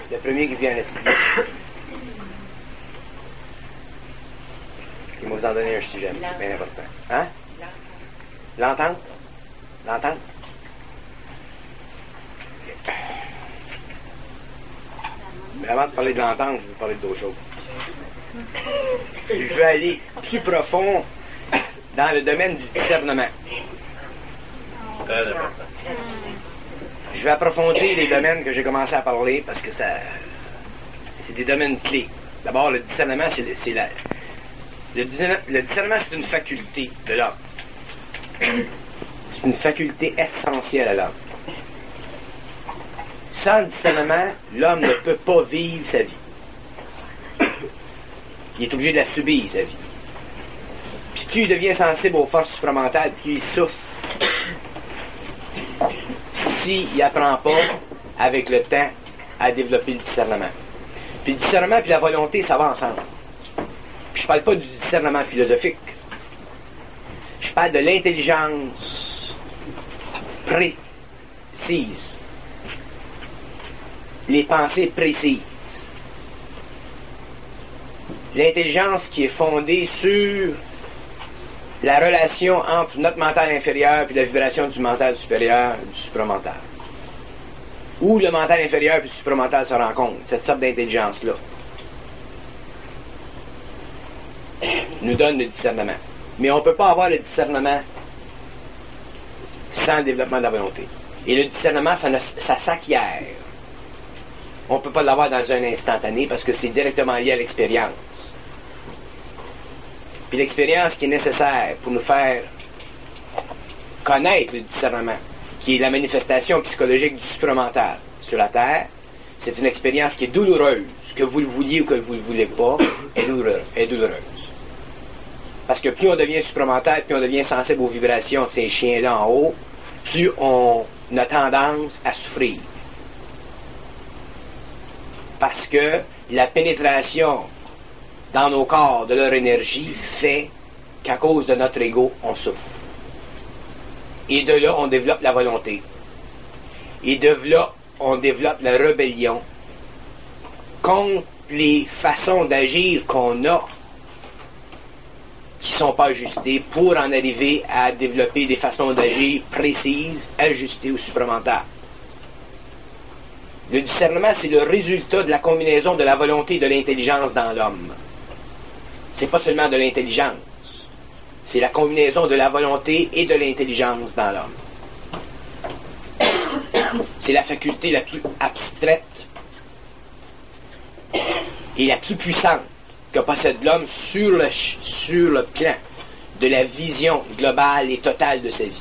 Le premier qui vient à l'esprit. Il m'a vous en donné un sujet bien important. Hein? L'entente? L'entente? Mais avant de parler de l'entente, je veux parler d'autre chose. Je veux aller plus profond dans le domaine du discernement. Je vais approfondir les domaines que j'ai commencé à parler parce que c'est des domaines clés. D'abord, le discernement, le discernement, c'est une faculté de l'homme. C'est une faculté essentielle à l'homme. Sans discernement, l'homme ne peut pas vivre sa vie. Il est obligé de la subir, sa vie. Puis plus il devient sensible aux forces supramentales, plus il souffre. S'il n'apprend pas, avec le temps, à développer le discernement. Puis le discernement et la volonté, ça va ensemble. Puis je parle pas du discernement philosophique. Je parle de l'intelligence précise. Les pensées précises. L'intelligence qui est fondée sur la relation entre notre mental inférieur et la vibration du mental supérieur, du supramental. Où le mental inférieur et le supramental se rencontrent, cette sorte d'intelligence-là nous donne le discernement. Mais on ne peut pas avoir le discernement sans le développement de la volonté. Et le discernement, ça s'acquiert. On ne peut pas l'avoir dans un instantané parce que c'est directement lié à l'expérience. Puis l'expérience qui est nécessaire pour nous faire connaître le discernement, qui est la manifestation psychologique du supramental sur la Terre, c'est une expérience qui est douloureuse, que vous le vouliez ou que vous ne le voulez pas, est douloureuse. Parce que plus on devient supramental, plus on devient sensible aux vibrations de ces chiens-là en haut, plus on a tendance à souffrir. Parce que la pénétration dans nos corps de leur énergie fait qu'à cause de notre ego, on souffre. Et de là, on développe la volonté. Et de là, on développe la rébellion contre les façons d'agir qu'on a qui ne sont pas ajustées pour en arriver à développer des façons d'agir précises, ajustées au supramental. Le discernement, c'est le résultat de la combinaison de la volonté et de l'intelligence dans l'homme. C'est pas seulement de l'intelligence, c'est la combinaison de la volonté et de l'intelligence dans l'homme. C'est la faculté la plus abstraite et la plus puissante que possède l'homme sur le plan de la vision globale et totale de sa vie.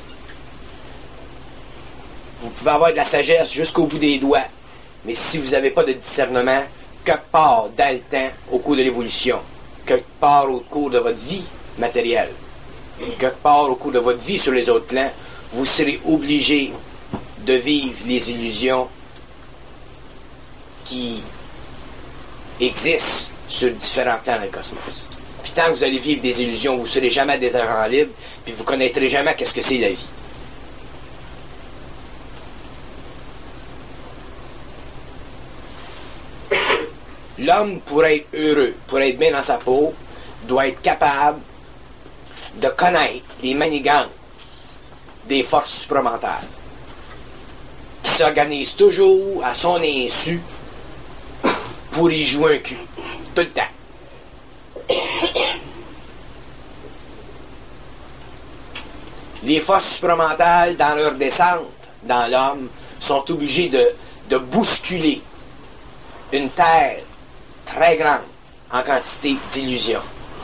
Vous pouvez avoir de la sagesse jusqu'au bout des doigts, mais si vous n'avez pas de discernement, quelque part dans le temps, au cours de l'évolution, quelque part au cours de votre vie matérielle, quelque part au cours de votre vie sur les autres plans, vous serez obligé de vivre les illusions qui existent sur différents plans dans le cosmos. Puis tant que vous allez vivre des illusions, vous ne serez jamais des agents libres, puis vous ne connaîtrez jamais qu'est-ce que c'est la vie. L'homme, pour être heureux, pour être bien dans sa peau, doit être capable de connaître les manigances des forces supramentales, qui s'organisent toujours à son insu pour y jouer un cul, tout le temps. Les forces supramentales, dans leur descente dans l'homme, sont obligées de bousculer une terre très grande en quantité d'illusions.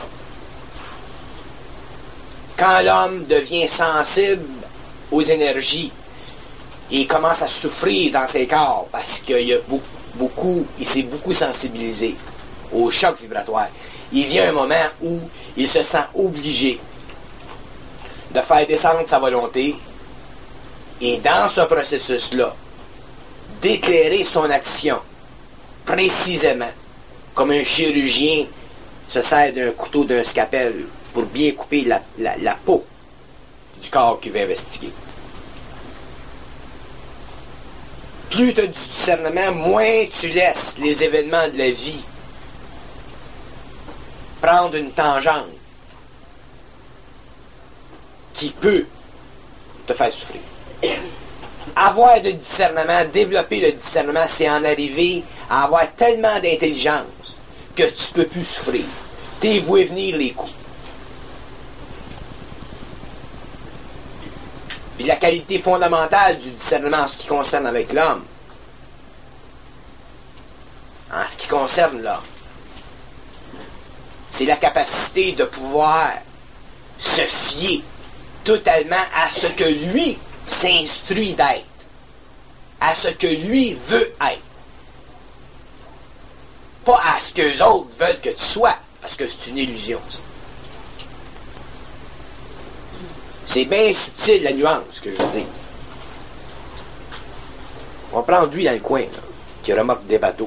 Quand l'homme devient sensible aux énergies et commence à souffrir dans ses corps parce qu'il s'est beaucoup sensibilisé au choc vibratoire, il vient un moment où il se sent obligé de faire descendre sa volonté et dans ce processus-là, d'éclairer son action précisément, comme un chirurgien se sert d'un couteau, d'un scalpel pour bien couper la peau du corps qu'il veut investiguer. plus tu as du discernement, moins tu laisses les événements de la vie prendre une tangente qui peut te faire souffrir. Avoir de discernement, développer le discernement, c'est en arriver à avoir tellement d'intelligence que tu ne peux plus souffrir. T'es voué venir les coups. Puis la qualité fondamentale du discernement en ce qui concerne avec l'homme, en ce qui concerne l'homme, c'est la capacité de pouvoir se fier totalement à ce que lui s'instruit d'être, à ce que lui veut être. Pas à ce que les autres veulent que tu sois, parce que c'est une illusion, ça. C'est bien subtil, la nuance, que je veux dire. On va prendre lui dans le coin, là, qui remorque des bateaux.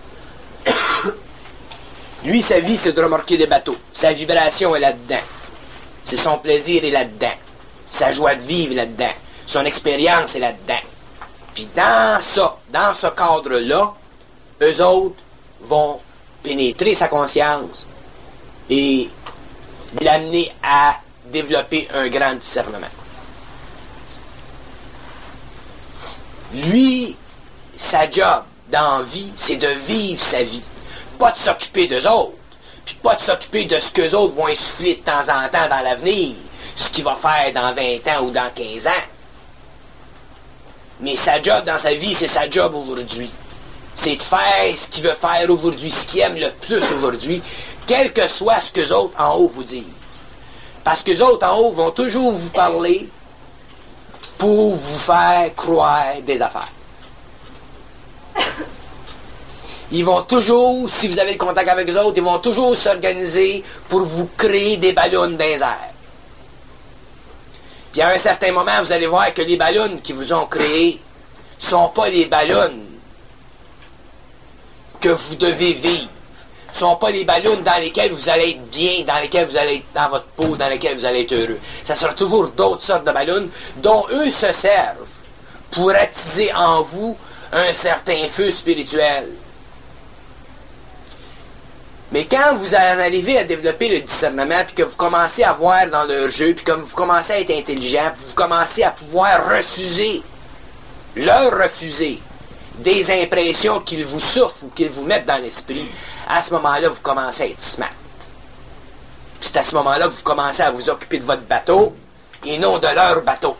Lui, sa vie, c'est de remorquer des bateaux. Sa vibration est là-dedans. C'est son plaisir est là-dedans. Sa joie de vivre est là-dedans. Son expérience est là-dedans. Puis dans ce cadre-là, eux autres vont pénétrer sa conscience et l'amener à développer un grand discernement. Lui, sa job dans la vie, c'est de vivre sa vie. Pas de s'occuper d'eux autres, puis pas de s'occuper de ce qu'eux autres vont insuffler de temps en temps dans l'avenir, ce qu'il va faire dans 20 ans ou dans 15 ans. Mais sa job dans sa vie, c'est sa job aujourd'hui. C'est de faire ce qu'il veut faire aujourd'hui, ce qu'il aime le plus aujourd'hui, quel que soit ce qu'eux autres en haut vous disent. Parce qu'eux autres en haut vont toujours vous parler pour vous faire croire des affaires. Ils vont toujours, si vous avez le contact avec eux autres, ils vont toujours s'organiser pour vous créer des ballons dans les airs. Puis à un certain moment, vous allez voir que les ballons qui vous ont créés sont pas les ballons que vous devez vivre. Sont pas les ballons dans lesquels vous allez être bien, dans lesquels vous allez être dans votre peau, dans lesquels vous allez être heureux. Ça sera toujours d'autres sortes de ballons dont eux se servent pour attiser en vous un certain feu spirituel. Mais quand vous allez arriver à développer le discernement, puis que vous commencez à voir dans leur jeu, puis comme vous commencez à être intelligent, puis vous commencez à pouvoir leur refuser des impressions qu'ils vous souffrent ou qu'ils vous mettent dans l'esprit, à ce moment-là, vous commencez à être smart. Puis c'est à ce moment-là que vous commencez à vous occuper de votre bateau et non de leur bateau.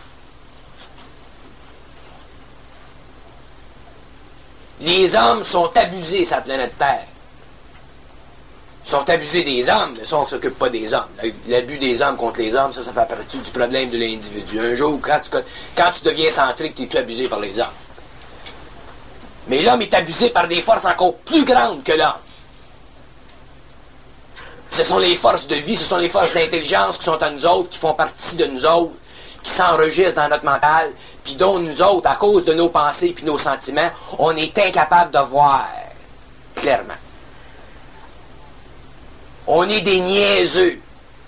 Les hommes sont abusés sur la planète Terre. Ils sont abusés des hommes, mais ça, on ne s'occupe pas des hommes. L'abus des hommes contre les hommes, ça fait partie du problème de l'individu. Un jour, quand tu deviens centrique, tu n'es plus abusé par les hommes. Mais l'homme est abusé par des forces encore plus grandes que l'homme. Ce sont les forces de vie, ce sont les forces d'intelligence qui sont à nous autres, qui font partie de nous autres, qui s'enregistrent dans notre mental, puis dont nous autres, à cause de nos pensées puis nos sentiments, on est incapable de voir clairement. On est des niaiseux.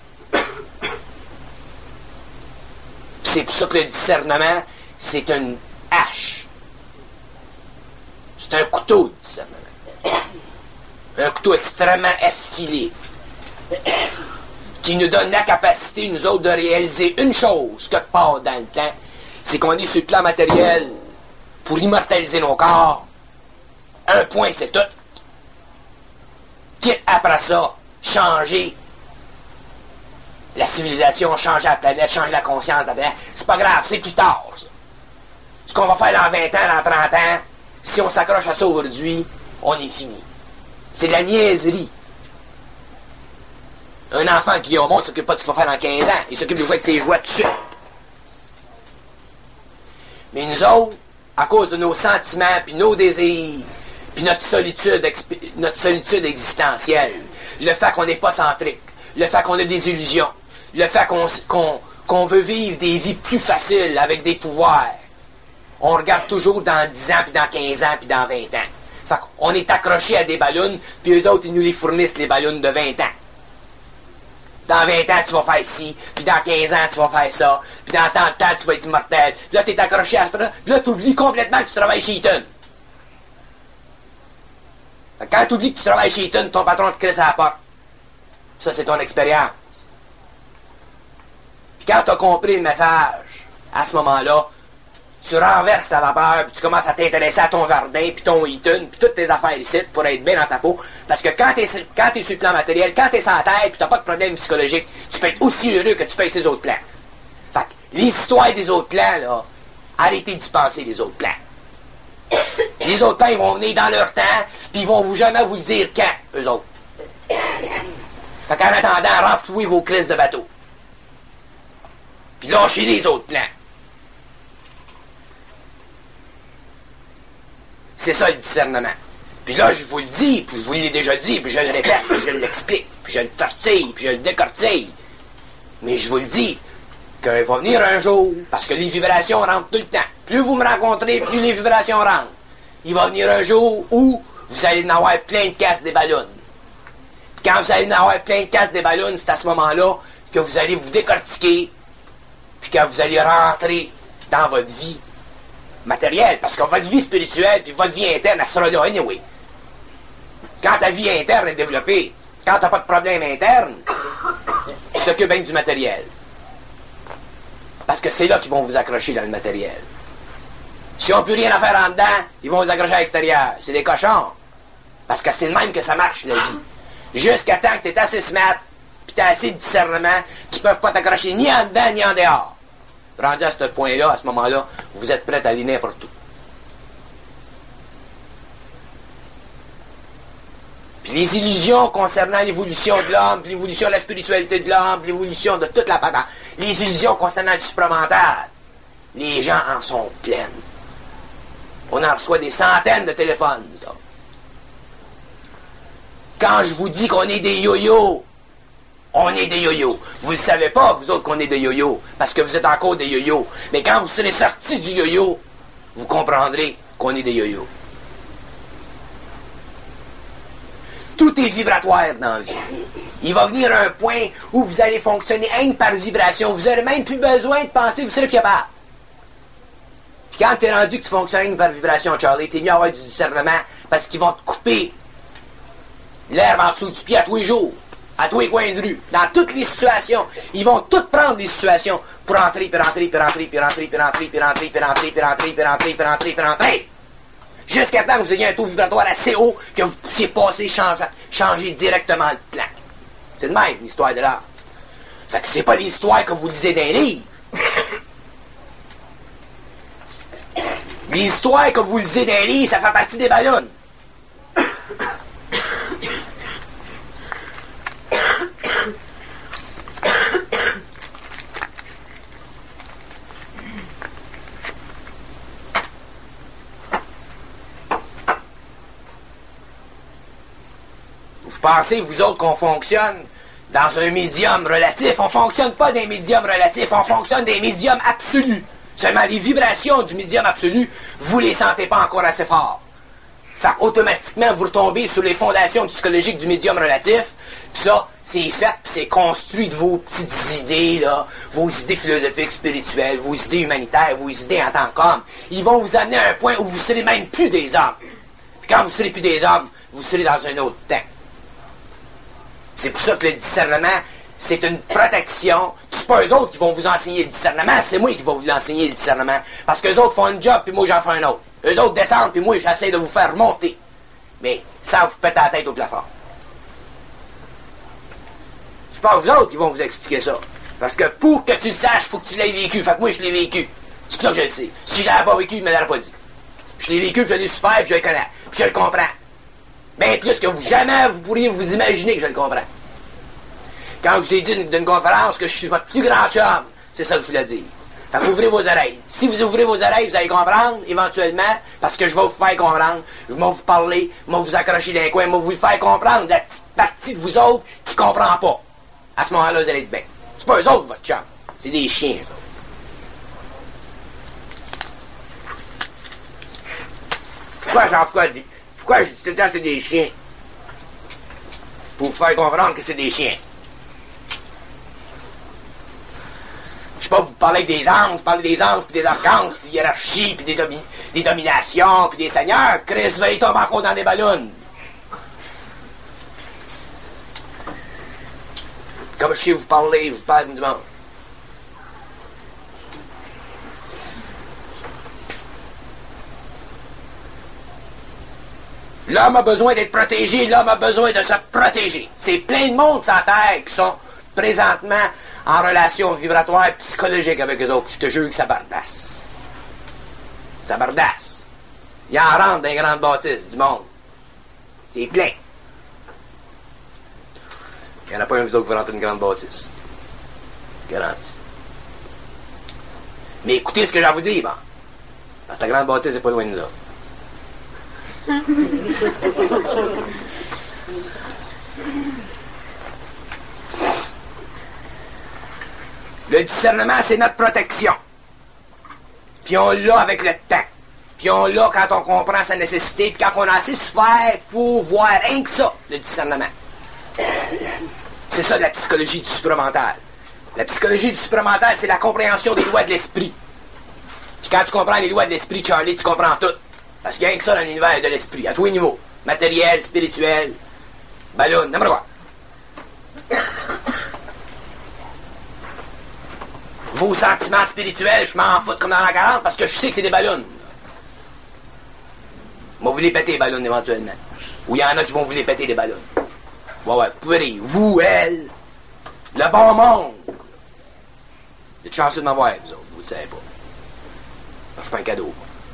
C'est pour ça que le discernement, c'est une hache. C'est un couteau de discernement. Un couteau extrêmement affilé. Qui nous donne la capacité, nous autres, de réaliser une chose, quelque part dans le temps, c'est qu'on est sur le plan matériel pour immortaliser nos corps. Un point, c'est tout. Quitte après ça, changer la civilisation, changer la planète, changer la conscience de la planète. C'est pas grave, c'est plus tard, ça. Ce qu'on va faire dans 20 ans, dans 30 ans, si on s'accroche à ça aujourd'hui, on est fini. C'est de la niaiserie. Un enfant qui vient au monde ne s'occupe pas de ce qu'il va faire dans 15 ans. Il s'occupe de jouer avec ses jouets tout de suite. Mais nous autres, à cause de nos sentiments, puis nos désirs, puis notre solitude existentielle, le fait qu'on n'est pas centrique, le fait qu'on a des illusions, le fait qu'on veut vivre des vies plus faciles avec des pouvoirs, on regarde toujours dans 10 ans, puis dans 15 ans, puis dans 20 ans. Fait qu'on est accroché à des ballons, puis eux autres, ils nous les fournissent, les ballons de 20 ans. Dans 20 ans, tu vas faire ci, puis dans 15 ans, tu vas faire ça, puis dans tant de temps, tu vas être immortel. Puis là, t'es accroché à ça, puis là, t'oublies complètement que tu travailles chez Eaton. Quand t'oublies que tu travailles chez Eaton, ton patron te crée à la porte. Ça, c'est ton expérience. Puis quand t'as compris le message, à ce moment-là, tu renverses la vapeur, puis tu commences à t'intéresser à ton jardin, puis ton Eaton, puis toutes tes affaires ici, pour être bien dans ta peau. Parce que quand t'es sur le plan matériel, quand t'es sans terre, puis t'as pas de problème psychologique, tu peux être aussi heureux que tu peux avec ces autres plans. Fait que l'histoire des autres plans, là, arrêtez d'y penser, les autres plans. Les autres plans, ils vont venir dans leur temps, puis ils vont jamais vous le dire quand, eux autres. Fait qu'en attendant, renflouez vos crises de bateau. Puis lâchez les autres plans. C'est ça le discernement. Puis là, je vous le dis, puis je vous l'ai déjà dit, puis je le répète, puis je l'explique, puis je le tortille, puis je le décortille. Mais je vous le dis, qu'il va venir un jour, parce que les vibrations rentrent tout le temps. Plus vous me rencontrez, plus les vibrations rentrent. Il va venir un jour où vous allez en avoir plein de casses des ballons. Puis quand vous allez en avoir plein de casses des ballons, c'est à ce moment-là que vous allez vous décortiquer, puis que vous allez rentrer dans votre vie matérielle, parce que votre vie spirituelle puis votre vie interne, elle sera là anyway. Quand ta vie interne est développée, quand t'as pas de problème interne, tu s'occupes bien du matériel. Parce que c'est là qu'ils vont vous accrocher dans le matériel. S'ils n'ont plus rien à faire en dedans, ils vont vous accrocher à l'extérieur. C'est des cochons. Parce que c'est le même que ça marche, la vie. Jusqu'à temps que t'es assez smart, puis t'as assez de discernement, qu'ils peuvent pas t'accrocher ni en dedans, ni en dehors. Rendu à ce point-là, à ce moment-là, vous êtes prêts à aller n'importe où. Puis les illusions concernant l'évolution de l'homme, puis l'évolution de la spiritualité de l'homme, puis l'évolution de toute la patente, les illusions concernant le supramental, les gens en sont pleines. On en reçoit des centaines de téléphones, ça. Quand je vous dis qu'on est des yo-yo, on est des yo-yo. Vous ne le savez pas, vous autres, qu'on est des yo-yo, parce que vous êtes encore des yo-yo. Mais quand vous serez sortis du yo-yo, vous comprendrez qu'on est des yo-yo. Tout est vibratoire dans la vie. Il va venir un point où vous allez fonctionner rien que par vibration. Vous n'aurez même plus besoin de penser, vous serez capable. Puis quand tu es rendu que tu fonctionnes rien que par vibration, Charlie, t'es mieux à avoir du discernement, parce qu'ils vont te couper l'herbe en dessous du pied à tous les jours. À tous les coins de rue, dans toutes les situations. Ils vont toutes prendre des situations pour entrer, puis rentrer, puis rentrer, puis rentrer, puis rentrer, puis rentrer, puis rentrer, puis rentrer, puis rentrer, puis rentrer, puis rentrer. Jusqu'à temps que vous ayez un taux vibratoire assez haut que vous puissiez passer, changer directement le plan. C'est de même, l'histoire de l'art. Fait que c'est pas l'histoire que vous lisez dans les livres. L'histoire que vous lisez dans les livres, ça fait partie des ballons. Vous pensez, vous autres, qu'on fonctionne dans un médium relatif? On fonctionne pas des médiums relatifs, on fonctionne des médiums absolus. Seulement les vibrations du médium absolu, vous les sentez pas encore assez fort. Fait automatiquement, vous retombez sur les fondations psychologiques du médium relatif. Puis ça, c'est fait, puis c'est construit de vos petites idées, là, vos idées philosophiques, spirituelles, vos idées humanitaires, vos idées en tant qu'homme. Ils vont vous amener à un point où vous serez même plus des hommes. Puis quand vous serez plus des hommes, vous serez dans un autre temps. C'est pour ça que le discernement, c'est une protection. C'est pas eux autres qui vont vous enseigner le discernement, c'est moi qui vais vous l'enseigner le discernement. Parce qu'eux autres font un job, puis moi j'en fais un autre. Eux autres descendent, puis moi j'essaie de vous faire monter. Mais sans vous péter la tête au plafond. C'est pas vous autres qui vont vous expliquer ça. Parce que pour que tu le saches, faut que tu l'aies vécu. Fait que moi je l'ai vécu. C'est pour ça que je le sais. Si je l'avais pas vécu, il me l'aurait pas dit. Je l'ai vécu, puis je l'ai souffert, puis je le connais. Puis je le comprends. Bien plus que vous, jamais vous pourriez vous imaginer que je le comprends. Quand je vous ai dit d'une conférence que je suis votre plus grand chum, c'est ça que je voulais dire. Fait qu'ouvrez vos oreilles. Si vous ouvrez vos oreilles, vous allez comprendre, éventuellement, parce que je vais vous faire comprendre, je vais vous parler, je vais vous accrocher dans les coins, je vais vous le faire comprendre, la petite partie de vous autres qui comprend pas. À ce moment-là, vous allez être bien. C'est pas eux autres, votre chum. C'est des chiens, ça. Pourquoi je dis tout le temps c'est des chiens? Pour vous faire comprendre que c'est des chiens. sais pas, vous parlez des anges, vous parlez des anges, puis des archanges, puis des hiérarchies, puis des dominations, puis des seigneurs. Chris va y tomber encore dans des ballons. Comme je sais vous parler, je vous parle du monde. L'homme a besoin d'être protégé, l'homme a besoin de se protéger. C'est plein de monde sur la Terre qui sont présentement en relation vibratoire psychologique avec eux autres. Je te jure que ça bardasse. Ça bardasse. Il en rentre dans les grandes bâtisses du monde. C'est plein. Il n'y en a pas un de vous autres qui va rentrer dans une grande bâtisse. Garanti. Mais écoutez ce que j'ai à vous dire, bon. Parce que la grande bâtisse n'est pas loin de nous autres. Le discernement, c'est notre protection. Puis on l'a avec le temps. Puis on l'a quand on comprend sa nécessité, puis quand on a assez souffert pour voir rien que ça, le discernement. C'est ça la psychologie du supramental. La psychologie du supramental, c'est la compréhension des lois de l'esprit. Puis quand tu comprends les lois de l'esprit, Charlie, tu comprends tout. Parce qu'il y a rien que ça dans l'univers de l'esprit, à tous les niveaux. Matériel, spirituel, ballon, n'importe quoi. Vos sentiments spirituels, je m'en fous comme dans la 40 parce que je sais que c'est des ballons. Moi, vous les péter les ballons éventuellement. Ou il y en a qui vont vous les péter des ballons. Ouais, vous pouvez rire. Vous, elle, le bon monde. Vous êtes chanceux de m'avoir, vous autres, vous le savez pas. Je suis pas un cadeau.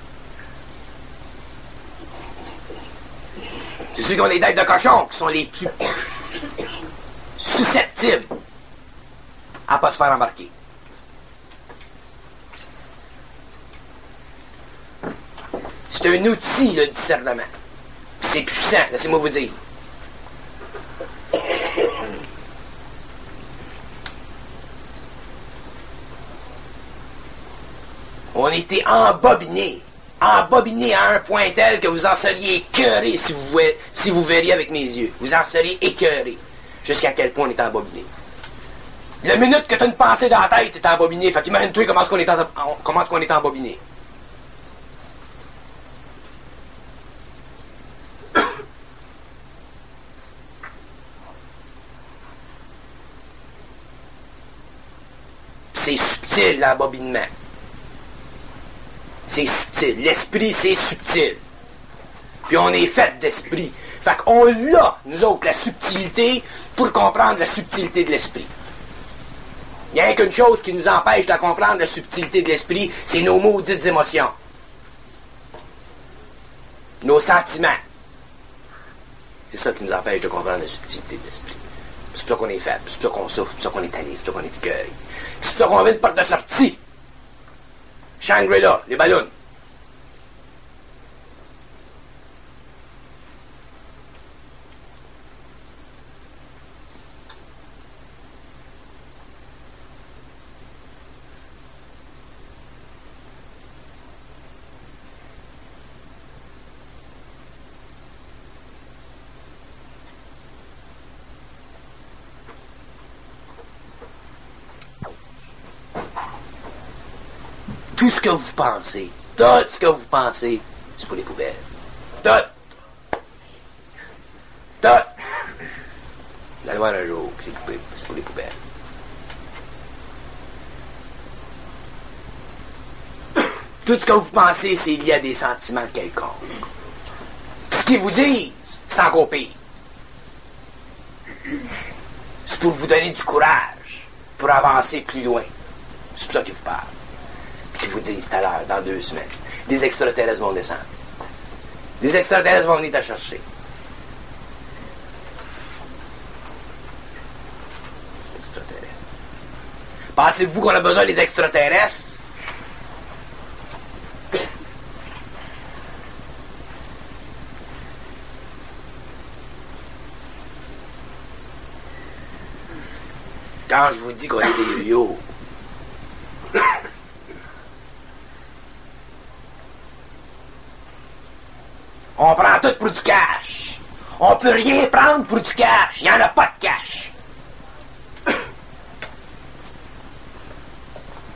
C'est ceux qui ont les têtes de cochon qui sont les plus susceptibles à pas se faire embarquer. C'est un outil, le discernement. C'est puissant, laissez-moi vous dire. On était embobinés à un point tel que vous en seriez écœurés si vous verriez avec mes yeux. Vous en seriez écœurés. Jusqu'à quel point on est embobiné. La minute que tu as une pensée dans la tête, tu es embobiné. Fait qu'imagine-toi comment est-ce qu'on est embobiné. C'est subtil, l'embobinement. C'est subtil. L'esprit, c'est subtil. Puis on est fait d'esprit. Fait qu'on l'a, nous autres, la subtilité, pour comprendre la subtilité de l'esprit. Il n'y a qu'une chose qui nous empêche de comprendre la subtilité de l'esprit, c'est nos maudites émotions. Nos sentiments. C'est ça qui nous empêche de comprendre la subtilité de l'esprit. C'est pour ça qu'on est faible, c'est pour ça qu'on souffre, c'est pour ça qu'on est tanné, c'est pour ça qu'on est écœuré. C'est pour ça qu'on veut une porte de sortie. Shangri-La, les ballons. Tout ce que vous pensez, c'est pour les poubelles. Tout. Vous allez voir un jour que c'est pour les poubelles. Tout ce que vous pensez, c'est lié à des sentiments quelconques. Tout ce qu'ils vous disent, c'est encore pire. C'est pour vous donner du courage, pour avancer plus loin. C'est pour ça qu'ils vous parlent. Qui vous disent tout à l'heure, dans 2 semaines, des extraterrestres vont descendre. Les extraterrestres vont venir te chercher. Les extraterrestres. Pensez-vous qu'on a besoin des extraterrestres? Quand je vous dis qu'on est des yo-yos, on prend tout pour du cash. On peut rien prendre pour du cash. Il n'y en a pas de cash.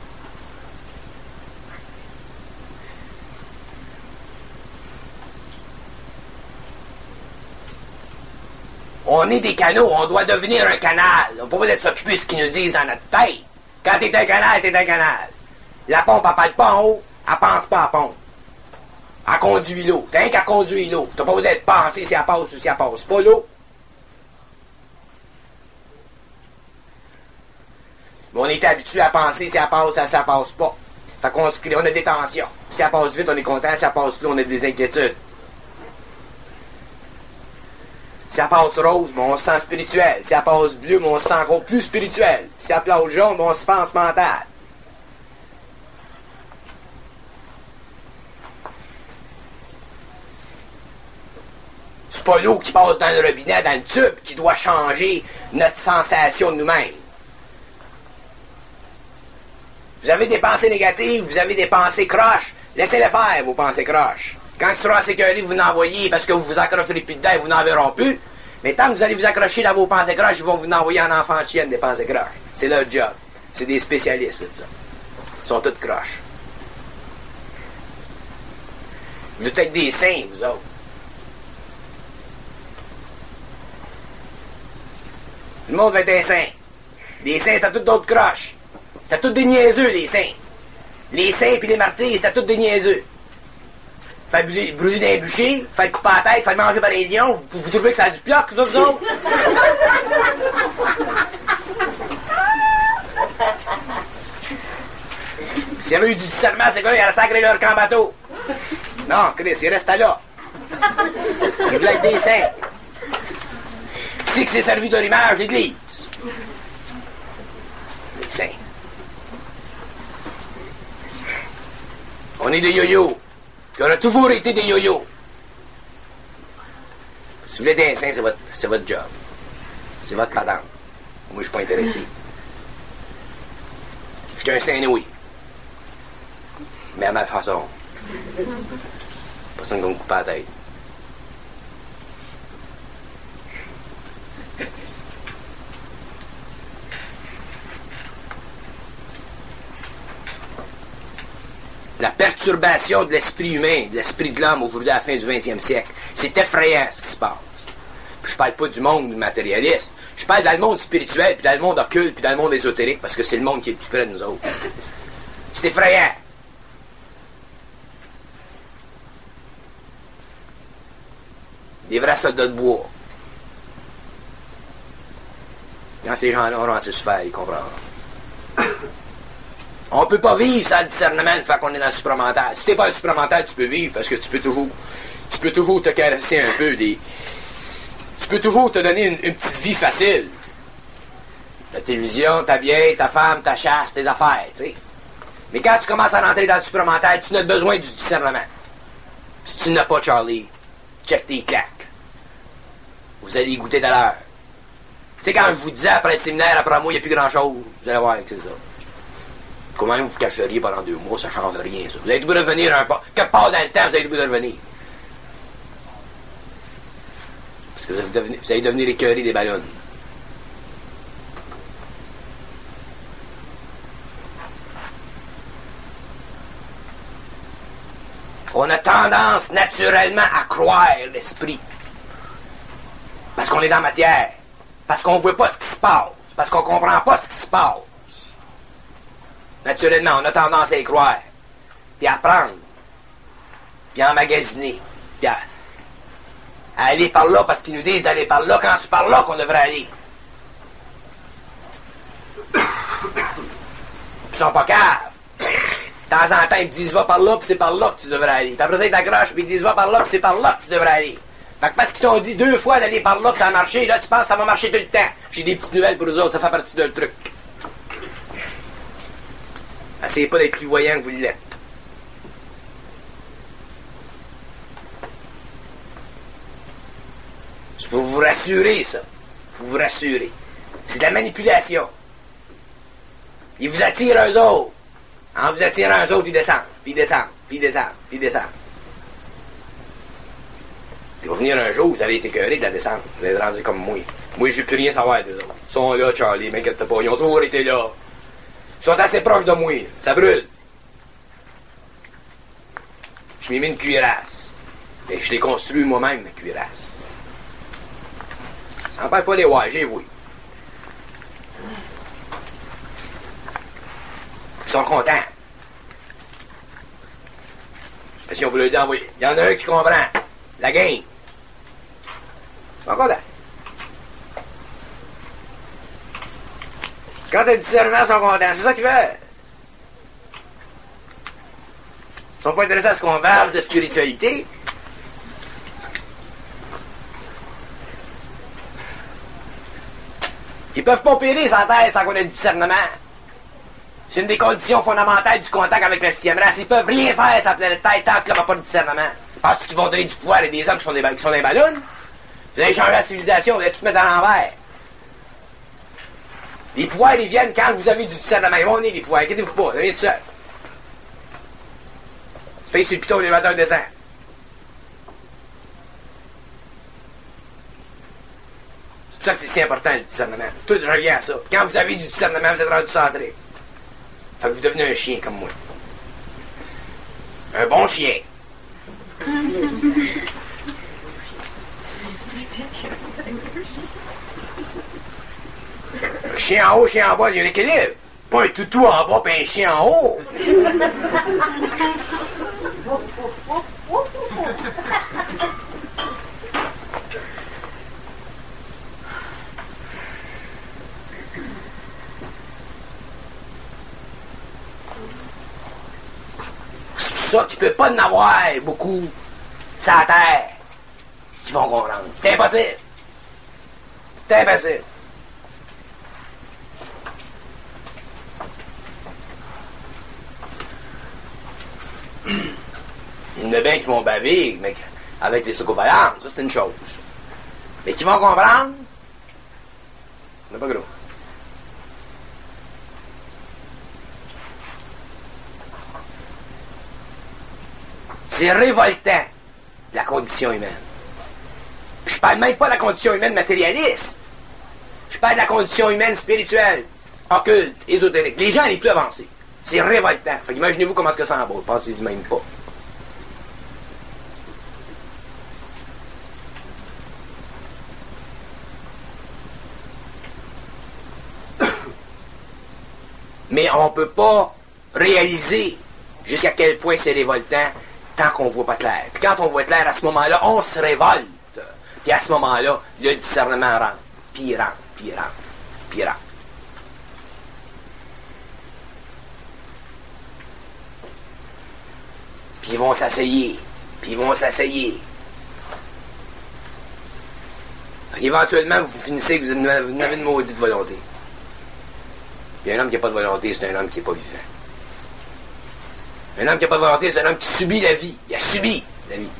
On est des canaux, on doit devenir un canal. On ne peut pas s'occuper de ce qu'ils nous disent dans notre tête. Quand t'es un canal, t'es un canal. La pompe, elle parle pas en haut, elle pense pas à pompe. Elle conduit l'eau. T'as rien qu'à conduire l'eau. T'as pas besoin de penser si elle passe ou si elle passe pas l'eau. Mais on est habitué à penser si elle passe ou si elle passe pas. Fait qu'on on a des tensions. Si elle passe vite, on est content. Si elle passe là, on a des inquiétudes. Si elle passe rose, bon, on se sent spirituel. Si elle passe bleu, bon, on se sent encore plus spirituel. Si elle passe jaune, bon, on se pense mental. C'est pas l'eau qui passe dans le robinet, dans le tube, qui doit changer notre sensation de nous-mêmes. Vous avez des pensées négatives, vous avez des pensées croches. Laissez-les faire, vos pensées croches. Quand tu seras assez écœuré, vous n'envoyez parce que vous vous accrocherez plus dedans et vous n'en verrez plus. Mais tant que vous allez vous accrocher dans vos pensées croches, ils vont vous envoyer en enfant de chienne des pensées croches. C'est leur job. C'est des spécialistes de ça. Ils sont tous croches. Vous êtes être des saints, vous autres. Tout le monde va être des saints. Les saints, c'est tous d'autres croches. C'est tous des niaiseux, les saints. Les saints pis les martyrs, c'est tous des niaiseux. Fait brûler des bûchers, fait couper la tête, fait manger par les lions. Vous trouvez que ça a du pioc, vous autres? S'il y avait eu du discernement, c'est quoi? Ils auraient sacré leur camp bateau. Non, Chris, ils restent là. Ils voulaient être des saints. Qui c'est que c'est servi de l'image, l'Église? Les saints. On est des yo-yo. Puis on a toujours été des yo-yo. Si vous êtes un saint, c'est votre job. C'est votre patente. Moi, je suis pas intéressé. Je suis un saint, oui. Mais à ma façon. Personne qui va me couper la tête. La perturbation de l'esprit humain, de l'esprit de l'homme aujourd'hui à la fin du 20e siècle. C'est effrayant ce qui se passe. Puis je parle pas du monde matérialiste. Je parle dans le monde spirituel, puis dans le monde occulte, puis dans le monde ésotérique, parce que c'est le monde qui est plus près de nous autres. C'est effrayant. Des vrais soldats de bois. Quand ces gens-là auront assez souffert, ils comprendront. On peut pas vivre sans discernement une fois qu'on est dans le supramental. Si t'es pas le supramental, tu peux vivre parce que tu peux toujours te caresser un peu tu peux toujours te donner une petite vie facile. Ta télévision, ta bière, ta femme, ta chasse, tes affaires, tu sais. Mais quand tu commences à rentrer dans le supramental, tu n'as besoin du discernement. Si tu n'as pas, Charlie, check tes claques. Vous allez y goûter tout à l'heure. Tu sais, quand je vous disais après le séminaire, après moi, il n'y a plus grand-chose, vous allez voir que c'est ça. Comment vous vous cacheriez pendant 2 mois, ça ne change rien, ça. Vous allez devoir revenir quelque part dans le temps, vous allez devoir revenir. Parce que vous allez devenir écœuré des ballons. On a tendance naturellement à croire l'esprit. Parce qu'on est dans la matière. Parce qu'on ne voit pas ce qui se passe. Parce qu'on ne comprend pas ce qui se passe. Naturellement, on a tendance à y croire. Puis à apprendre. Puis à emmagasiner. Puis à aller par là parce qu'ils nous disent d'aller par là quand c'est par là qu'on devrait aller. Ils sont pas caves. De temps en temps, ils te disent va par là puis c'est par là que tu devrais aller. Puis après ça, ils t'accrochent puis ils te disent va par là puis c'est par là que tu devrais aller. Fait que parce qu'ils t'ont dit 2 fois d'aller par là que ça a marché, là tu penses que ça va marcher tout le temps. J'ai des petites nouvelles pour eux autres, ça fait partie de leur truc. Essayez pas d'être plus voyant que vous l'êtes. C'est pour vous rassurer, ça. Pour vous rassurer. C'est de la manipulation. Ils vous attirent eux autres. En vous attirant eux autres, ils descendent. Puis ils descendent. Puis ils descendent. Puis ils descendent. Puis il va venir un jour, vous allez être écœuré de la descente. Vous allez être rendu comme moi. Moi, je veux plus rien savoir d'eux autres. Ils sont là, Charlie, m'inquiète pas. Ils ont toujours été là. Ils sont assez proches de moi. Ça brûle. Je m'ai mis une cuirasse. Et je l'ai construit moi-même, ma cuirasse. On parle pas les ouais, j'ai vu. Ils sont contents. Parce qu'on peut leur dire, oui, il y en a un qui comprend. La game. Ils sont contents. Quand t'as du discernement, ils sont contents. C'est ça qu'ils veulent. Ils sont pas intéressés à ce qu'on parle de spiritualité. Ils peuvent pas opérer sans tête sans qu'on ait du discernement. C'est une des conditions fondamentales du contact avec le sixième race. Ils peuvent rien faire sur la planète Terre tant qu'il n'y a pas de discernement. Parce qu'ils vont donner du pouvoir à des hommes qui sont des ballons. Vous allez changer la civilisation, vous allez tout mettre à l'envers. Les pouvoirs, ils viennent quand vous avez du discernement. Ils vont venir, les pouvoirs. Inquiétez-vous pas, ça vient tout seul. C'est payé sur le piton, l'élévateur descend. C'est pour ça que c'est si important, le discernement. Tout revient à ça. Quand vous avez du discernement, vous êtes rendu centré. Fait que vous devenez un chien comme moi. Un bon chien. Un chien en haut, chien en bas, il y a un équilibre. Pas un toutou en bas, puis un chien en haut. C'est pour ça que tu peux pas en avoir beaucoup sur la terre qui vont comprendre. C'est impossible. C'est impossible. Il y en a bien qui vont baver mais avec les socopalantes, ça c'est une chose. Mais qui vont comprendre, c'est pas gros. C'est révoltant, la condition humaine. Puis je parle même pas de la condition humaine matérialiste. Je parle de la condition humaine spirituelle, occulte, ésotérique. Les gens les plus avancés. C'est révoltant. Fait qu'imaginez-vous comment est-ce que ça en va. Pensez-y même pas. Mais on peut pas réaliser jusqu'à quel point c'est révoltant tant qu'on voit pas clair. Puis quand on voit clair, à ce moment-là, on se révolte. Puis à ce moment-là, le discernement rentre. Puis il rentre, puis il rentre, puis il rentre. Puis ils vont s'asseyer. Puis ils vont s'asseyer. Éventuellement, vous finissez que vous n'avez une maudite volonté. Puis un homme qui n'a pas de volonté, c'est un homme qui n'est pas vivant. Un homme qui n'a pas de volonté, c'est un homme qui subit la vie. Il a subi la vie.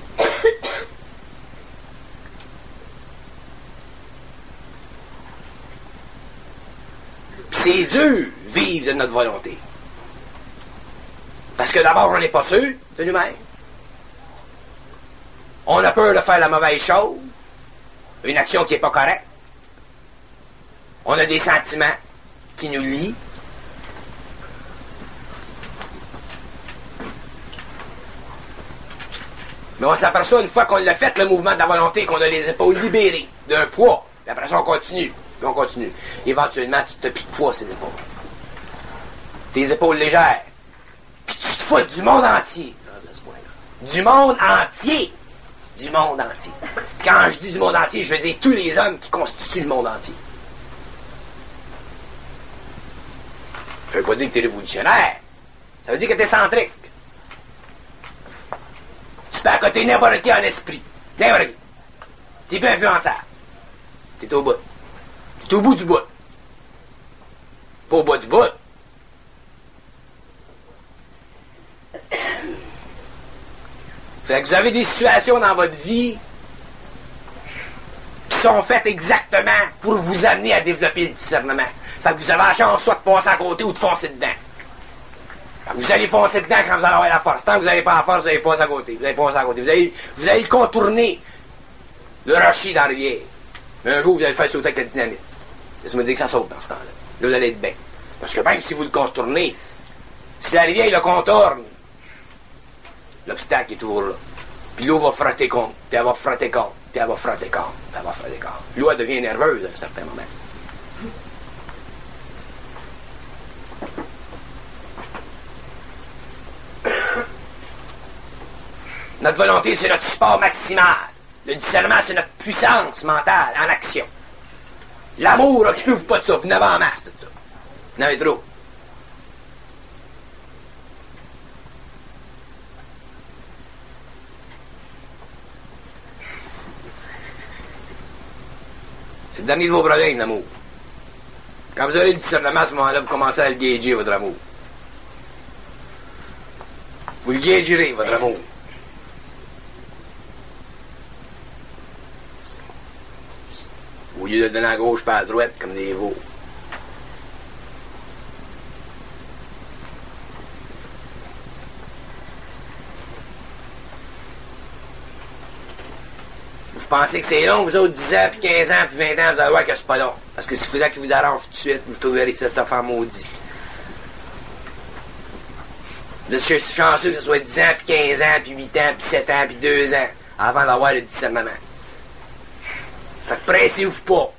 Puis c'est dur vivre de notre volonté. Parce que d'abord, on n'est pas sûr de nous-mêmes. On a peur de faire la mauvaise chose, une action qui n'est pas correcte. On a des sentiments qui nous lient. Mais on s'aperçoit une fois qu'on l'a fait, le mouvement de la volonté, qu'on a les épaules libérées d'un poids. Puis après ça, on continue. Puis on continue. Éventuellement, tu te piques de poids, ces épaules. Tes épaules légères. Puis tu te fous du monde entier. Du monde entier. Du monde entier. Quand je dis du monde entier, je veux dire tous les hommes qui constituent le monde entier. Ça veut pas dire que t'es révolutionnaire. Ça veut dire que t'es centrique. Tu peux à côté n'importe qui en esprit. N'importe qui. T'es plus influençable. T'es au bout. T'es au bout du bout. Pas au bout du bout. Fait que vous avez des situations dans votre vie qui sont faites exactement pour vous amener à développer le discernement. Fait que vous avez la chance soit de passer à côté ou de foncer dedans. Fait que vous allez foncer dedans quand vous allez avoir la force. Tant que vous n'avez pas la force, vous allez passer à côté. Vous allez passer à côté. Vous allez contourner le rocher dans la rivière. Mais un jour, vous allez le faire sauter avec la dynamite. Laisse-moi dire que ça saute dans ce temps-là. Là, vous allez être bien. Parce que même si vous le contournez, si la rivière le contourne, l'obstacle est toujours là. Puis l'eau va frotter contre, puis elle va frotter contre, puis elle va frotter contre, puis elle va frotter contre. L'eau, elle devient nerveuse à un certain moment. Notre volonté, c'est notre support maximal. Le discernement, c'est notre puissance mentale en action. L'amour, occupez-vous pas de ça. Vous n'avez en masse de ça. Vous n'avez trop. C'est le dernier de vos problèmes, l'amour. Quand vous aurez le discernement, à ce moment-là, vous commencez à le gager, votre amour. Vous le gagerez, votre amour. Au lieu de le donner à gauche pas à droite, comme des veaux. Vous pensez que c'est long, vous autres 10 ans, puis 15 ans, puis 20 ans, vous allez voir que c'est pas long. Parce que si vous voulez qu'il vous arrange tout de suite, vous trouverez cette affaire maudite. Vous êtes chanceux que ce soit 10 ans, puis 15 ans, puis 8 ans, puis 7 ans, puis 2 ans, avant d'avoir le discernement. Fait que pressez-vous pas.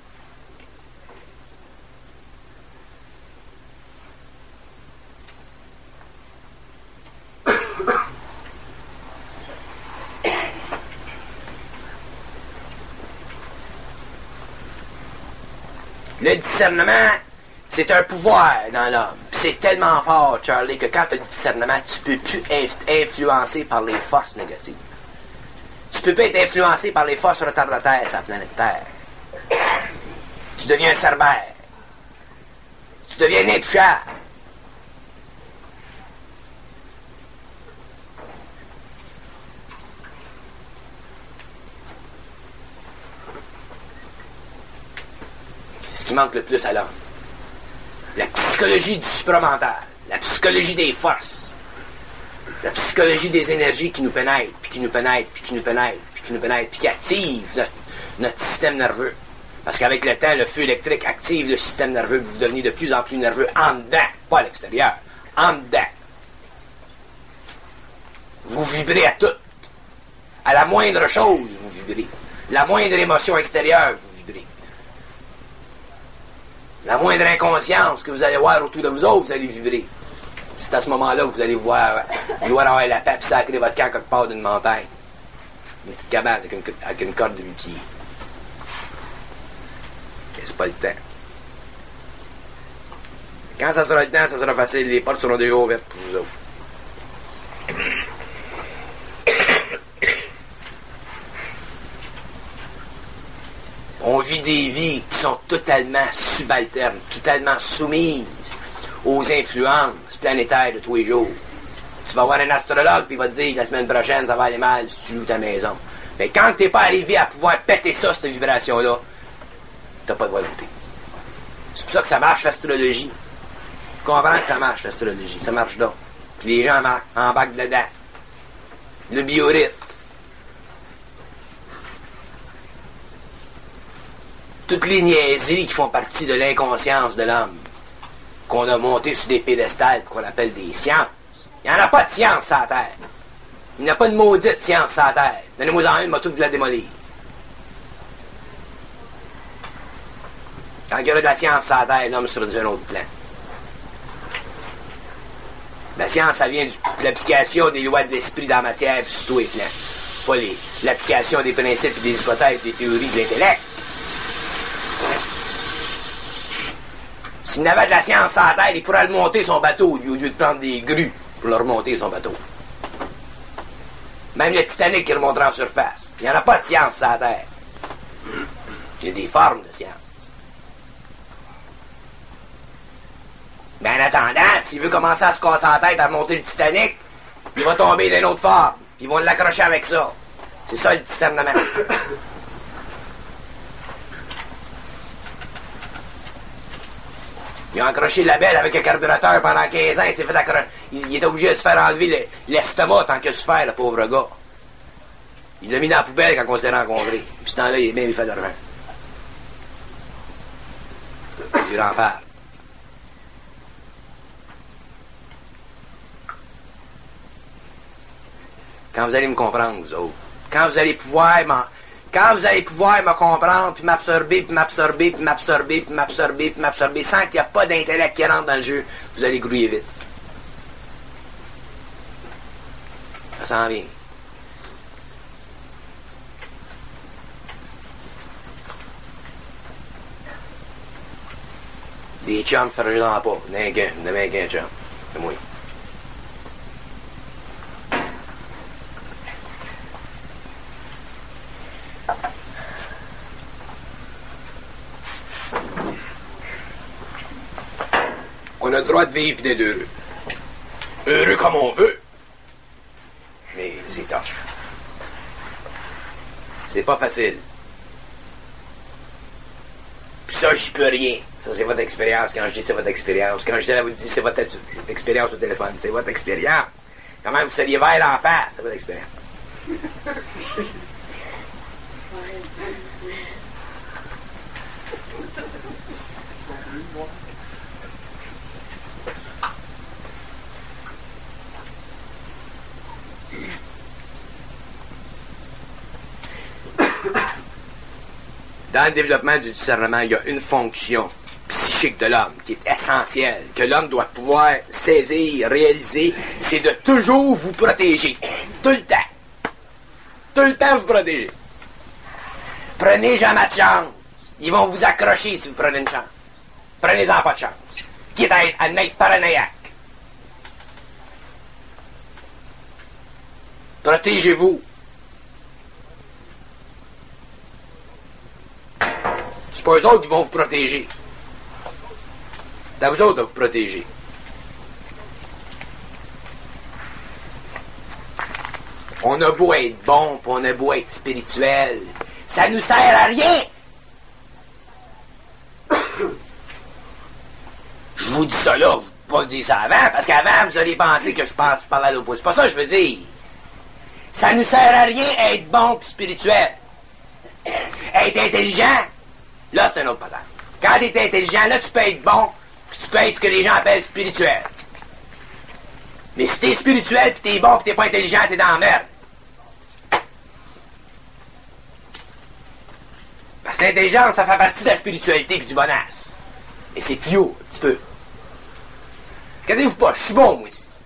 Le discernement, c'est un pouvoir dans l'homme. C'est tellement fort, Charlie, que quand tu as le discernement, tu peux plus être influencé par les forces négatives. Tu peux pas être influencé par les forces retardataires sur la planète Terre. Tu deviens un cerbère. Tu deviens un intouchable. C'est ce qui manque le plus à l'homme. La psychologie du supramental. La psychologie des forces. La psychologie des énergies qui nous pénètrent, puis qui nous pénètrent, puis qui nous pénètrent, puis qui nous pénètrent, puis qui active notre système nerveux. Parce qu'avec le temps, le feu électrique active le système nerveux, puis vous devenez de plus en plus nerveux en dedans, pas à l'extérieur, en dedans. Vous vibrez à tout. À la moindre chose, vous vibrez. La moindre émotion extérieure, vous vibrez. La moindre inconscience que vous allez voir autour de vous autres, vous allez vibrer. C'est à ce moment-là que vous allez vouloir avoir la paix et sacrer votre camp quelque part d'une montagne. Une petite cabane avec une corde de 8 pieds. C'est pas le temps. Quand ça sera le temps, ça sera facile. Les portes seront déjà ouvertes pour vous autres. On vit des vies qui sont totalement subalternes, totalement soumises aux influences planétaires de tous les jours. Tu vas voir un astrologue puis il va te dire que la semaine prochaine ça va aller mal si tu loues ta maison. Mais quand t'es pas arrivé à pouvoir péter ça, cette vibration-là, t'as pas de volonté. C'est pour ça que ça marche l'astrologie. Comprends que ça marche l'astrologie, ça marche donc. Puis les gens embarquent dedans. Le biorhythme. Toutes les niaiseries qui font partie de l'inconscience de l'homme, qu'on a monté sur des pédestals qu'on appelle des sciences. Il n'y en a pas de science sur la Terre. Il n'y a pas de maudite science sur la Terre. Donnez-moi en une, m'a tout de la démolir. Quand il y aura de la science sur la Terre, l'homme sera sur un autre plan. La science, ça vient de l'application des lois de l'esprit dans la matière puis sur tous les plans. Pas l'application des principes et des hypothèses, des théories de l'intellect. S'il n'avait de la science sur la Terre, il pourrait remonter son bateau au lieu de prendre des grues pour le remonter son bateau. Même le Titanic qui remontera en surface. Il n'y en a pas de science sur la Terre. Il y a des formes de science. Mais en attendant, s'il veut commencer à se casser la tête à remonter le Titanic, il va tomber d'une autre forme. Puis ils vont l'accrocher avec ça. C'est ça le discernement. Il a accroché la belle avec un carburateur pendant 15 ans, il s'est fait accrocher. Il était obligé de se faire enlever l'estomac tant que se faire, le pauvre gars. Il l'a mis dans la poubelle quand on s'est rencontrés. Puis ce temps-là, il fait de l'argent. Il en parle. Quand vous allez me comprendre, vous autres. Quand vous allez pouvoir me comprendre, puis m'absorber, puis m'absorber, puis m'absorber, puis m'absorber, puis m'absorber, sans qu'il n'y a pas d'intellect qui rentre dans le jeu, vous allez grouiller vite. Ça s'en vient. Des chums, ferez-en pas. N'importe qu'un chum. C'est moi. On a le droit de vivre et d'être heureux. Heureux comme on veut. Mais c'est tough. C'est pas facile. Puis ça, j'y peux rien. Ça, c'est votre expérience. Quand je dis c'est votre expérience. Quand je vous dis c'est votre expérience au téléphone. C'est votre expérience. Quand même, vous seriez vert en face. C'est votre expérience. Dans le développement du discernement, il y a une fonction psychique de l'homme qui est essentielle, que l'homme doit pouvoir saisir, réaliser, c'est de toujours vous protéger. Tout le temps. Tout le temps vous protéger. Prenez jamais de chance. Ils vont vous accrocher si vous prenez une chance. Prenez-en pas de chance. Quitte à être paranoïaque. Protégez-vous. C'est pas eux autres qui vont vous protéger. C'est à vous autres de vous protéger. On a beau être bon, pis on a beau être spirituel, ça nous sert à rien. Je vous dis ça là, je vous pas dit ça avant, parce qu'avant, vous auriez pensé que je pense par à l'opposé. C'est pas ça que je veux dire. Ça nous sert à rien être bon pis spirituel. Être intelligent, là, c'est un autre patate. Quand t'es intelligent, là, tu peux être bon, puis tu peux être ce que les gens appellent spirituel. Mais si t'es spirituel, puis t'es bon, puis t'es pas intelligent, t'es dans la merde. Parce que l'intelligence, ça fait partie de la spiritualité puis du bonasse. Et c'est plus haut, un petit peu. Regardez-vous pas, je suis bon, moi, ici.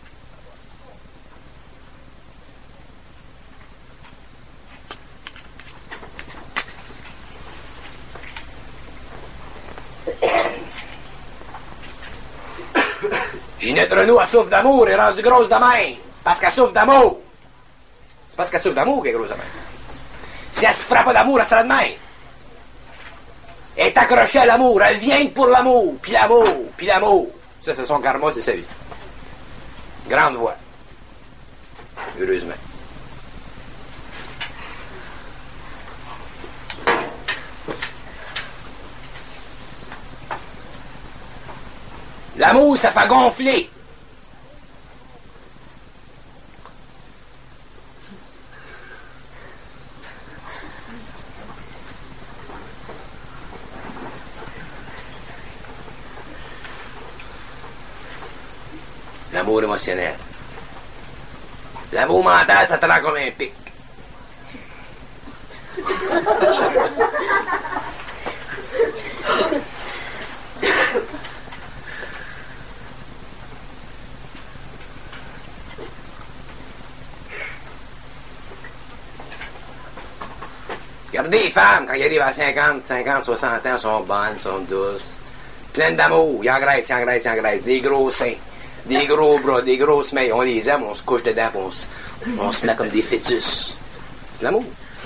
Ginette Renault, elle souffre d'amour, elle est rendue grosse de même. Parce qu'elle souffre d'amour. C'est parce qu'elle souffre d'amour qu'elle est grosse de même. Si elle ne souffrait pas d'amour, elle serait de même. Elle est accrochée à l'amour, elle vient pour l'amour, puis l'amour, puis l'amour. Ça, c'est son karma, c'est sa vie. Grande voix. Heureusement. L'amour, ça fait gonfler. L'amour émotionnel. L'amour mental, ça te rend comme un pic. Regardez les femmes, quand ils arrivent à 50, 60 ans, sont bonnes, sont douces. Pleines d'amour, ils engraissent, ils engraissent, ils engraissent. Des gros seins, des gros bras, des grosses mains. On les aime, on se couche dedans, on se met comme des fœtus. C'est l'amour.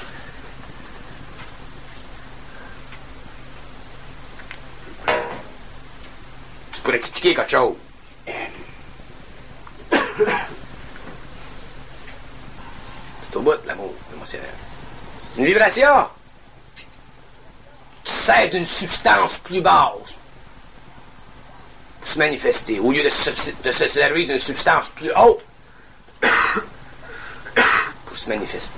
C'est pour expliquer quelque chose. C'est au bout de l'amour émotionnel. C'est une vibration qui sert d'une substance plus basse pour se manifester, au lieu de se servir d'une substance plus haute pour se manifester.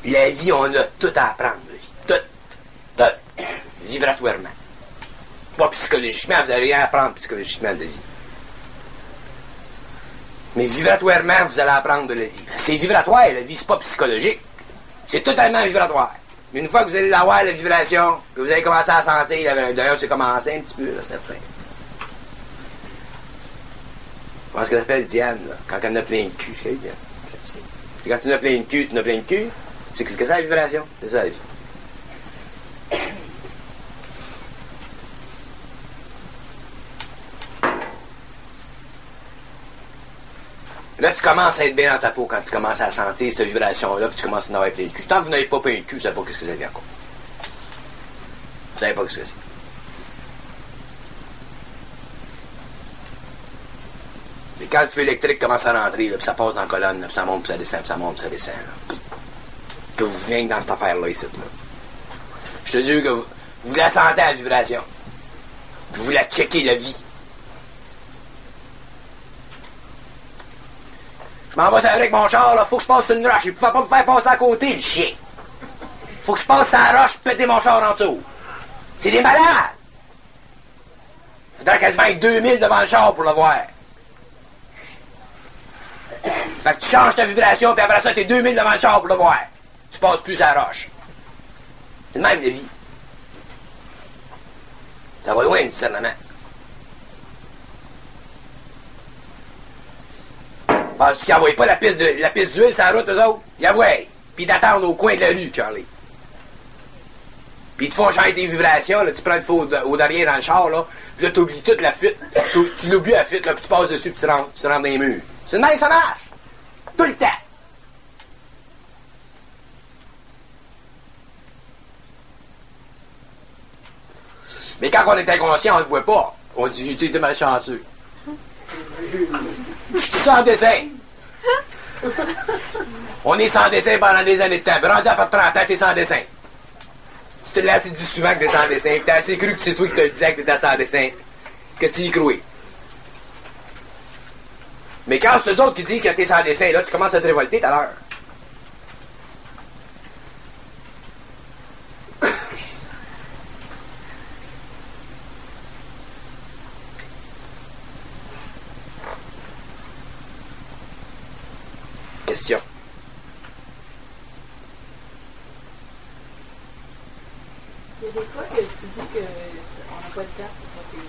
La vie, on a tout à apprendre, la vie. Tout. Vibratoirement. Pas psychologiquement, vous n'allez rien apprendre psychologiquement de la vie. Mais vibratoirement, vous allez apprendre de la vie. C'est vibratoire, la vie, c'est pas psychologique. C'est totalement vibratoire. Mais une fois que vous allez avoir la vibration, que vous allez commencer à sentir, d'ailleurs, c'est commencé un petit peu, là, certain. Je pense que ça s'appelle Diane, là, quand elle en a plein de cul. C'est Diane. C'est quand tu en as plein de cul, tu en as plein de cul. C'est que c'est ça la vibration. C'est ça la vie. Là, tu commences à être bien dans ta peau quand tu commences à sentir cette vibration-là, puis tu commences à en avoir plein de cul. Tant que vous n'avez pas plein de cul, vous savez pas ce que ça vient encore. Vous savez pas ce que c'est. Mais quand le feu électrique commence à rentrer, là, puis ça passe dans la colonne, là, puis ça monte, puis ça descend, puis ça monte, puis ça descend, là, que vous venez dans cette affaire-là, ici, là. Je te dis que vous la sentez à la vibration. Puis vous la checkez, la vie. Je m'en vais avec mon char, là, faut que je passe sur une roche. Il pouvait pas me faire passer à côté, le chien. Faut que je passe sur la roche, péter mon char en dessous. C'est des malades. Faudrait quasiment être 2000 devant le char pour le voir. Fait que tu changes ta vibration, puis après ça, t'es 2000 devant le char pour le voir. Tu passes plus à la roche. C'est le même de vie. Ça va loin, le discernement. Penses-tu qu'ils n'envoient pas la piste d'huile sur la route, eux autres? Ils envoient. Puis d'attendre au coin de la rue, Charlie. Puis ils te font changer tes vibrations, là, tu prends le feu au derrière dans le char, là, puis là, t'oublies toute la fuite. Tu l'oublies la fuite, là, puis tu passes dessus, puis tu rentres dans les murs. C'est le même, ça marche! Tout le temps! Mais quand on est inconscient, on ne le voit pas. On dit, tu es malchanceux. Je suis sans dessin. On est sans dessin pendant des années de temps. Puis rendu à pas 30 ans, t'es sans dessin. Tu te l'as assez dit souvent que t'es sans dessin. T'as assez cru que c'est toi qui te disais que t'étais sans dessin. Que tu y crois. Mais quand c'est eux autres qui disent que t'es sans dessin, là, tu commences à te révolter tout à l'heure. Question. Il y a des fois que tu dis qu'on n'a pas le temps de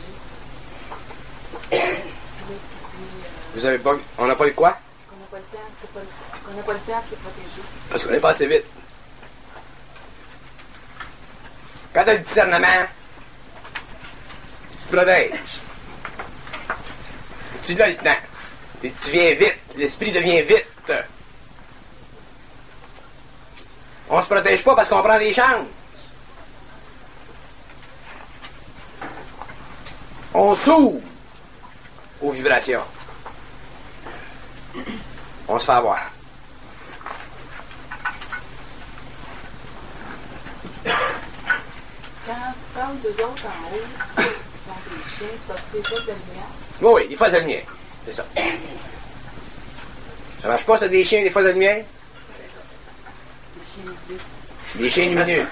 se protéger. Là, tu dis... Vous avez pas... On n'a pas eu quoi? Qu'on n'a pas le temps, qu'on n'a pas le temps de se protéger. Parce qu'on n'est pas assez vite. Quand tu as le discernement, tu te protèges. Tu l'as le temps. Tu viens vite. L'esprit devient vite. On se protège pas parce qu'on prend des chances. On s'ouvre aux vibrations. On se fait avoir. Quand tu parles d'eux autres en haut, qui sont des chiens, tu vas des fois de la lumière? Oui, des fois c'est le mien. C'est ça. Ça marche pas, ça, des chiens, des fois de lumière? Des chiens lumineux.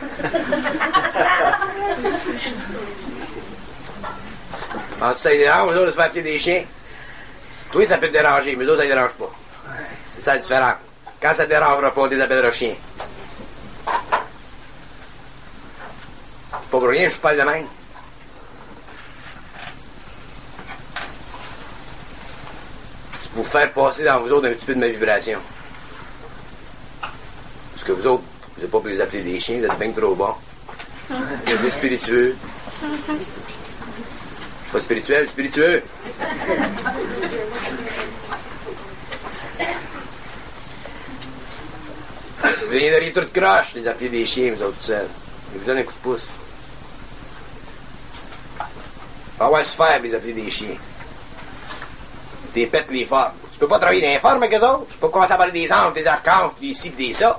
Penses-tu que ça les dérange, eux autres, de se faire appeler des chiens? Toi, ça peut te déranger, mais eux autres, ça les dérange pas. C'est ça la différence. Quand ça te dérangera pas, on les appellera chiens. Pas pour rien, je suis pas le même. C'est pour vous faire passer dans vous autres un petit peu de ma vibration. Parce que vous autres, vous n'avez pas pu les appeler des chiens, vous êtes bien trop bons. Vous êtes des spiritueux. Pas spirituel, spiritueux. Vous venez de rire tout de croche, les appeler des chiens, vous autres seuls. Ils vous donnent un coup de pouce. Faut avoir se faire, les appeler des chiens. T'es pètes les formes. Tu peux pas travailler dans les formes avec eux autres. Tu peux pas commencer à parler des anges, des archanges, pis des ci, pis des ça.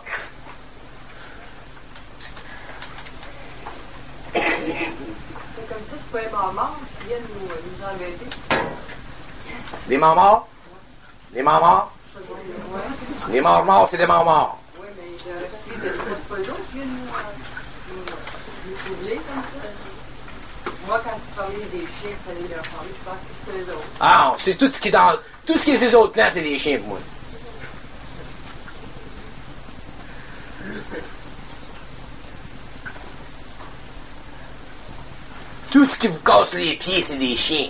C'est comme ça, c'est pas les morts qui viennent nous enlever. Des morts morts? Les morts morts? Les morts morts, c'est des morts morts. Oui, mais Reste des pas eux autres qui viennent nous troubler comme ça. Moi, quand tu parlais des chiens, il fallait leur parler, je pensais que c'était eux autres. Ah, c'est tout ce qui est dans... Tout ce qui est ces autres clans, c'est des chiens pour moi. Tout ce qui vous casse les pieds, c'est des chiens.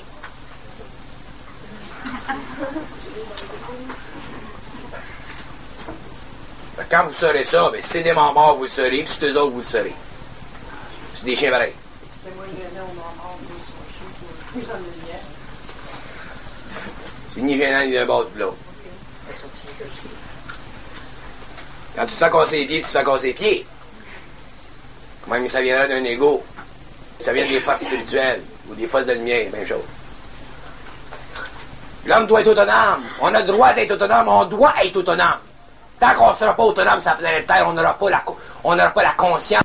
Quand vous saurez ça, ben, si c'est des morts, vous le saurez, puis si c'est eux autres, vous le saurez. C'est des chiens pareils. C'était moins gênant au moment où son chien qui est plus en lumière. C'est ni gênant ni d'un bord de l'autre. Quand tu te fais casser les pieds, tu te fais casser les pieds. Même ça viendrait d'un ego. Ça vient des forces spirituelles ou des forces de lumière, même chose. L'homme doit être autonome. On a le droit d'être autonome. On doit être autonome. Tant qu'on ne sera pas autonome sur la planète Terre, on n'aura pas la conscience